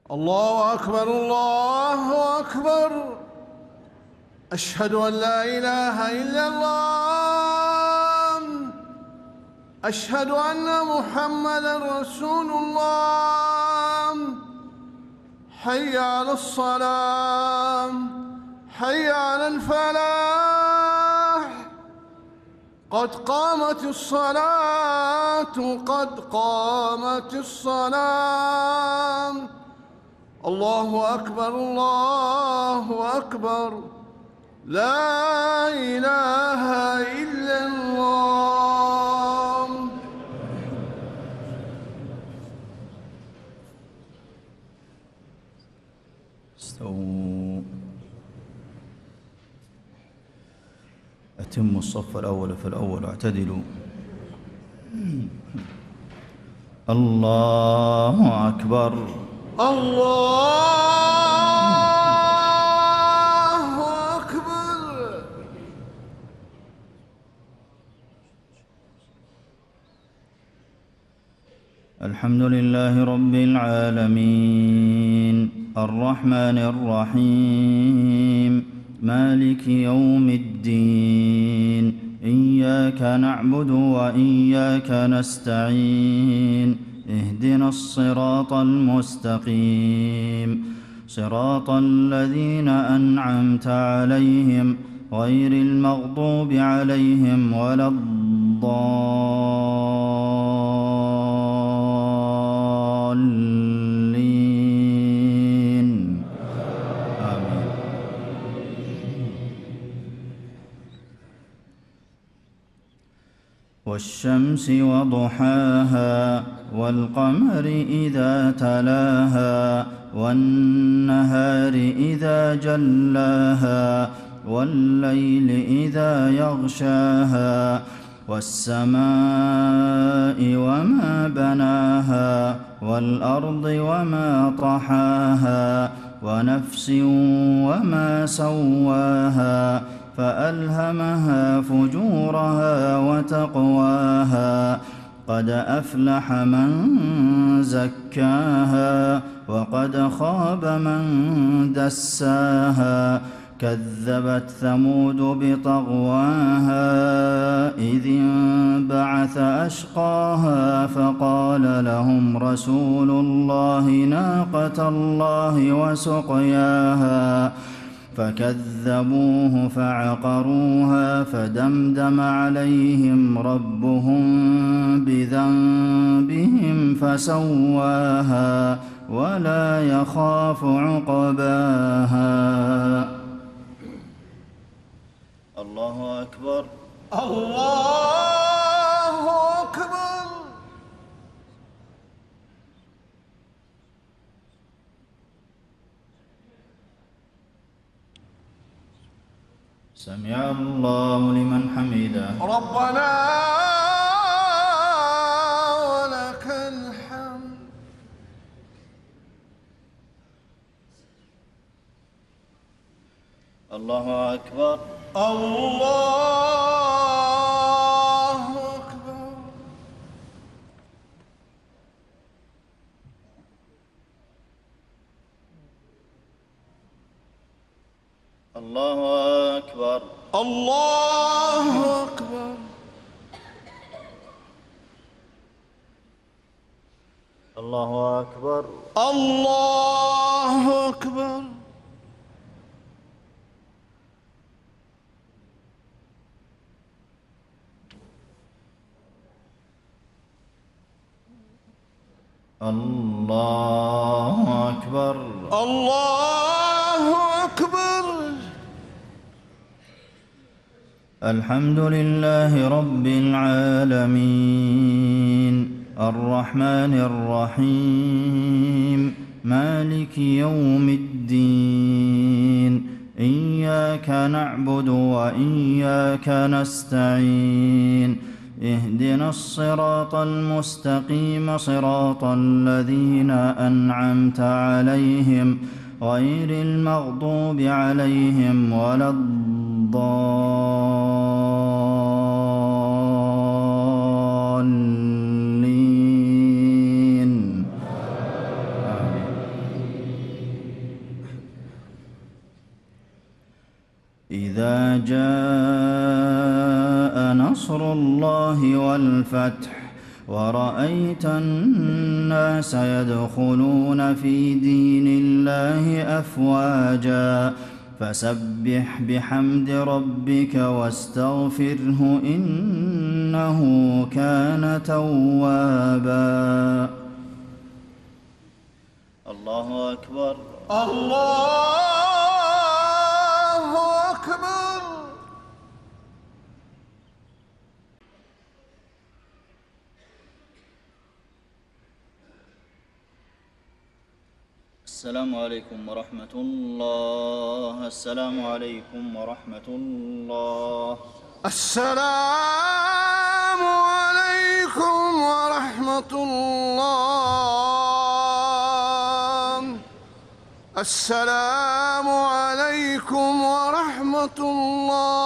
الله أكبر الله أكبر. أشهد أن لا إله إلا الله. أشهد أن محمدًا رسول الله. حي على الصلاة، حي على الفلاح. قد قامت الصلاة، قد قامت الصلاة. الله أكبر الله أكبر. لا إله إلا الله. استووا. أتموا الصف الأول فالأول واعتدلوا. الله أكبر الله أكبر. الحمد لله رب العالمين الرحمن الرحيم مالك يوم الدين إياك نعبد وإياك نستعين اهدنا الصراط المستقيم صراط الذين أنعمت عليهم غير المغضوب عليهم ولا الضالين آمين. والشمس وضحاها والقمر إذا تلاها والنهار إذا جلاها والليل إذا يغشاها والسماء وما بناها والأرض وما طحاها ونفس وما سواها فألهمها فجورها وتقواها قد أفلح من زكاها وقد خاب من دساها كذبت ثمود بطغواها إذ انبعث أشقاها فقال لهم رسول الله ناقة الله وسقياها فكذبوه فعقروها فدمدم عليهم ربهم بذنبهم فسواها ولا يخاف عقباها. الله أكبر الله أكبر. سمع الله لمن حمده ربنا ولك الحمد. الله أكبر الله أكبر. الله أكبر الله أكبر. الله أكبر الله أكبر. الله أكبر الله أكبر. الحمد لله رب العالمين الرحمن الرحيم مالك يوم الدين إياك نعبد وإياك نستعين اهدنا الصراط المستقيم صراط الذين أنعمت عليهم غير المغضوب عليهم ولا الضالين آمين. إذا جاء نصر الله والفتح ورأيت الناس يدخلون في دين الله أفواجا فسبح بحمد ربك واستغفره إنه كان توابا. الله أكبر. الله أكبر. السلام عليكم ورحمة الله. السلام عليكم ورحمة الله. السلام عليكم ورحمة الله. السلام عليكم ورحمة الله.